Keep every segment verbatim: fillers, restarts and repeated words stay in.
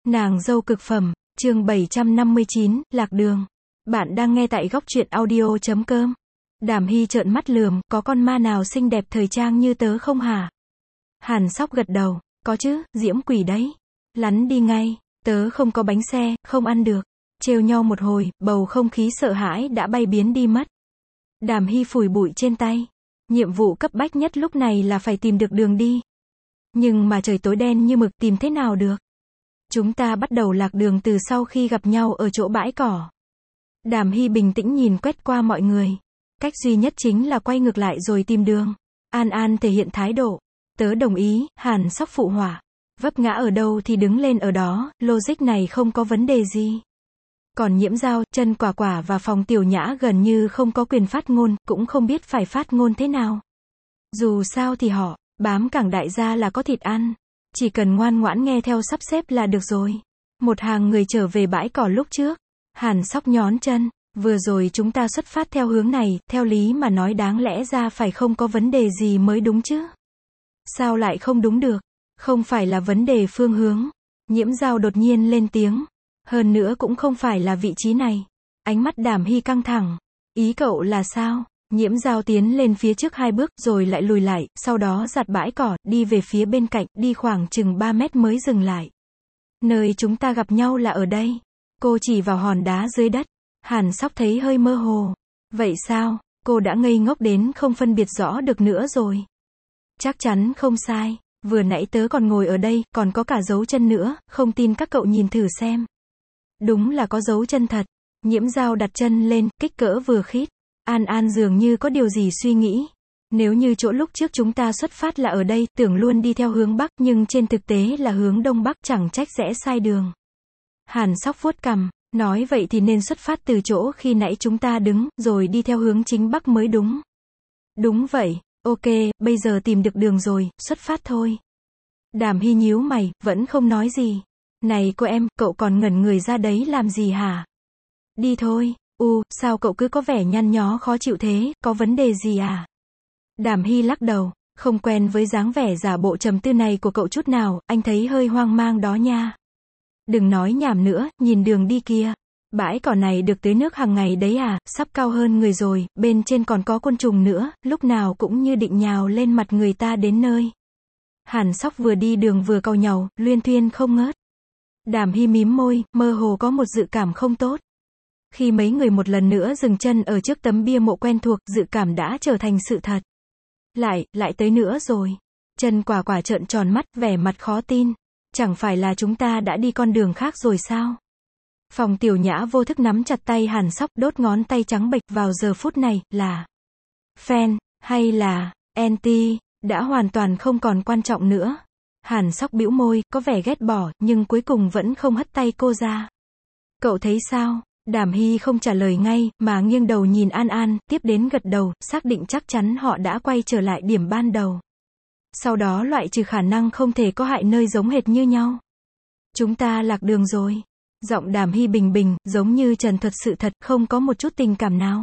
Nàng dâu cực phẩm, chương bảy trăm năm mươi chín, lạc đường. Bạn đang nghe tại góc truyện audio chấm com. Đàm Hy trợn mắt lườm, có con ma nào xinh đẹp thời trang như tớ không hả? Hàn Sóc gật đầu, có chứ, diễm quỷ đấy. Lắn đi ngay, tớ không có bánh xe, không ăn được. Trêu nhau một hồi, bầu không khí sợ hãi đã bay biến đi mất. Đàm Hy phủi bụi trên tay. Nhiệm vụ cấp bách nhất lúc này là phải tìm được đường đi. Nhưng mà trời tối đen như mực, tìm thế nào được? Chúng ta bắt đầu lạc đường từ sau khi gặp nhau ở chỗ bãi cỏ. Đàm Hy bình tĩnh nhìn quét qua mọi người. Cách duy nhất chính là quay ngược lại rồi tìm đường. An An thể hiện thái độ. Tớ đồng ý, Hàn Sóc phụ họa. Vấp ngã ở đâu thì đứng lên ở đó, logic này không có vấn đề gì. Còn Nhiễm Dao, Chân Quả Quả và Phòng Tiểu Nhã gần như không có quyền phát ngôn, cũng không biết phải phát ngôn thế nào. Dù sao thì họ, bám cẳng đại gia là có thịt ăn. Chỉ cần ngoan ngoãn nghe theo sắp xếp là được rồi. Một hàng người trở về bãi cỏ lúc trước. Hàn Sóc nhón chân. Vừa rồi chúng ta xuất phát theo hướng này, theo lý mà nói đáng lẽ ra phải không có vấn đề gì mới đúng chứ. Sao lại không đúng được? Không phải là vấn đề phương hướng. Nhiễm Dao đột nhiên lên tiếng. Hơn nữa cũng không phải là vị trí này. Ánh mắt Đàm Hy căng thẳng. Ý cậu là sao? Nhiễm Dao tiến lên phía trước hai bước, rồi lại lùi lại, sau đó giặt bãi cỏ, đi về phía bên cạnh, đi khoảng chừng ba mét mới dừng lại. Nơi chúng ta gặp nhau là ở đây. Cô chỉ vào hòn đá dưới đất. Hàn Sóc thấy hơi mơ hồ. Vậy sao? Cô đã ngây ngốc đến không phân biệt rõ được nữa rồi. Chắc chắn không sai. Vừa nãy tớ còn ngồi ở đây, còn có cả dấu chân nữa, không tin các cậu nhìn thử xem. Đúng là có dấu chân thật. Nhiễm Dao đặt chân lên, kích cỡ vừa khít. An An dường như có điều gì suy nghĩ. Nếu như chỗ lúc trước chúng ta xuất phát là ở đây, tưởng luôn đi theo hướng Bắc, nhưng trên thực tế là hướng Đông Bắc, chẳng trách rẽ sai đường. Hàn Sóc vuốt cằm, nói vậy thì nên xuất phát từ chỗ khi nãy chúng ta đứng, rồi đi theo hướng chính Bắc mới đúng. Đúng vậy, ok, bây giờ tìm được đường rồi, xuất phát thôi. Đàm Hy nhíu mày, vẫn không nói gì. Này cô em, cậu còn ngẩn người ra đấy làm gì hả? Đi thôi. U, sao cậu cứ có vẻ nhăn nhó khó chịu thế, có vấn đề gì à? Đàm Hy lắc đầu, không quen với dáng vẻ giả bộ trầm tư này của cậu chút nào, anh thấy hơi hoang mang đó nha. Đừng nói nhảm nữa, nhìn đường đi kia. Bãi cỏ này được tưới nước hàng ngày đấy à, sắp cao hơn người rồi, bên trên còn có côn trùng nữa, lúc nào cũng như định nhào lên mặt người ta đến nơi. Hàn Sóc vừa đi đường vừa cau nhàu, luyên thuyên không ngớt. Đàm Hy mím môi, mơ hồ có một dự cảm không tốt. Khi mấy người một lần nữa dừng chân ở trước tấm bia mộ quen thuộc, dự cảm đã trở thành sự thật. Lại, lại tới nữa rồi. Chân Quả Quả trợn tròn mắt, vẻ mặt khó tin. Chẳng phải là chúng ta đã đi con đường khác rồi sao? Phòng Tiểu Nhã vô thức nắm chặt tay Hàn Sóc, đốt ngón tay trắng bệch vào giờ phút này, là fan, hay là anti, đã hoàn toàn không còn quan trọng nữa. Hàn Sóc bĩu môi, có vẻ ghét bỏ, nhưng cuối cùng vẫn không hất tay cô ra. Cậu thấy sao? Đàm Hy không trả lời ngay, mà nghiêng đầu nhìn An An, tiếp đến gật đầu, xác định chắc chắn họ đã quay trở lại điểm ban đầu. Sau đó loại trừ khả năng không thể có hại nơi giống hệt như nhau. Chúng ta lạc đường rồi. Giọng Đàm Hy bình bình, giống như trần thuật sự thật, không có một chút tình cảm nào.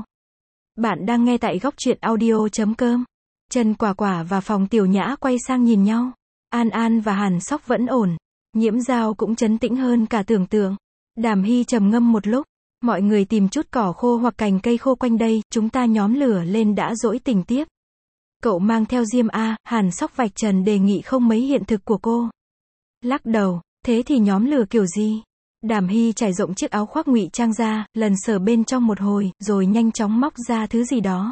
Bạn đang nghe tại góc truyện audio chấm com. Chân Quả Quả và Phòng Tiểu Nhã quay sang nhìn nhau. An An và Hàn Sóc vẫn ổn. Nhiễm Dao cũng trấn tĩnh hơn cả tưởng tượng. Đàm Hy trầm ngâm một lúc. Mọi người tìm chút cỏ khô hoặc cành cây khô quanh đây, chúng ta nhóm lửa lên đã dỗi tình tiếp. Cậu mang theo diêm A, Hàn Sóc vạch trần đề nghị không mấy hiện thực của cô. Lắc đầu, thế thì nhóm lửa kiểu gì? Đàm Hy trải rộng chiếc áo khoác ngụy trang ra, lần sờ bên trong một hồi, rồi nhanh chóng móc ra thứ gì đó.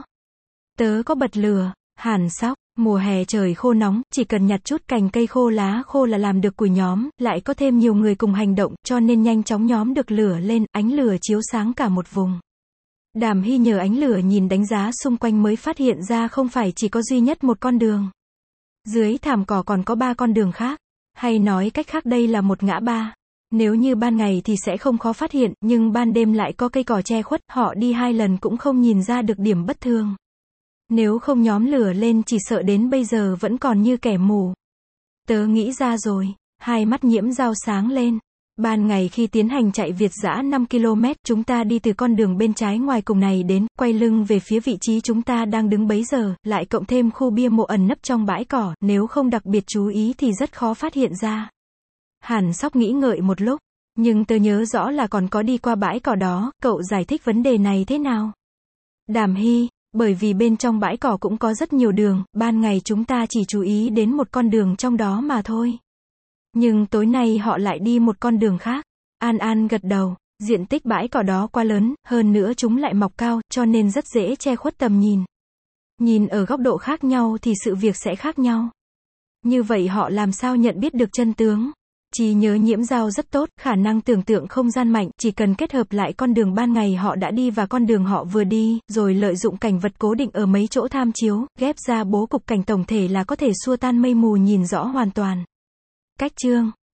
Tớ có bật lửa. Hàn Sóc, mùa hè trời khô nóng, chỉ cần nhặt chút cành cây khô lá khô là làm được củi nhóm, lại có thêm nhiều người cùng hành động, cho nên nhanh chóng nhóm được lửa lên, ánh lửa chiếu sáng cả một vùng. Đàm Hy nhờ ánh lửa nhìn đánh giá xung quanh mới phát hiện ra không phải chỉ có duy nhất một con đường. Dưới thảm cỏ còn có ba con đường khác, hay nói cách khác đây là một ngã ba. Nếu như ban ngày thì sẽ không khó phát hiện, nhưng ban đêm lại có cây cỏ che khuất, họ đi hai lần cũng không nhìn ra được điểm bất thường. Nếu không nhóm lửa lên chỉ sợ đến bây giờ vẫn còn như kẻ mù. Tớ nghĩ ra rồi. Hai mắt Nhiễm Dao sáng lên. Ban ngày khi tiến hành chạy Việt dã năm ki lô mét, chúng ta đi từ con đường bên trái ngoài cùng này đến, quay lưng về phía vị trí chúng ta đang đứng bấy giờ, lại cộng thêm khu bia mộ ẩn nấp trong bãi cỏ, nếu không đặc biệt chú ý thì rất khó phát hiện ra. Hàn Sóc nghĩ ngợi một lúc. Nhưng tớ nhớ rõ là còn có đi qua bãi cỏ đó, cậu giải thích vấn đề này thế nào? Đàm Hy, bởi vì bên trong bãi cỏ cũng có rất nhiều đường, ban ngày chúng ta chỉ chú ý đến một con đường trong đó mà thôi. Nhưng tối nay họ lại đi một con đường khác. An An gật đầu, diện tích bãi cỏ đó quá lớn, hơn nữa chúng lại mọc cao, cho nên rất dễ che khuất tầm nhìn. Nhìn ở góc độ khác nhau thì sự việc sẽ khác nhau. Như vậy họ làm sao nhận biết được chân tướng? Trí nhớ Nhiễm Giao rất tốt, khả năng tưởng tượng không gian mạnh, chỉ cần kết hợp lại con đường ban ngày họ đã đi và con đường họ vừa đi, rồi lợi dụng cảnh vật cố định ở mấy chỗ tham chiếu, ghép ra bố cục cảnh tổng thể là có thể xua tan mây mù nhìn rõ hoàn toàn. Cách chương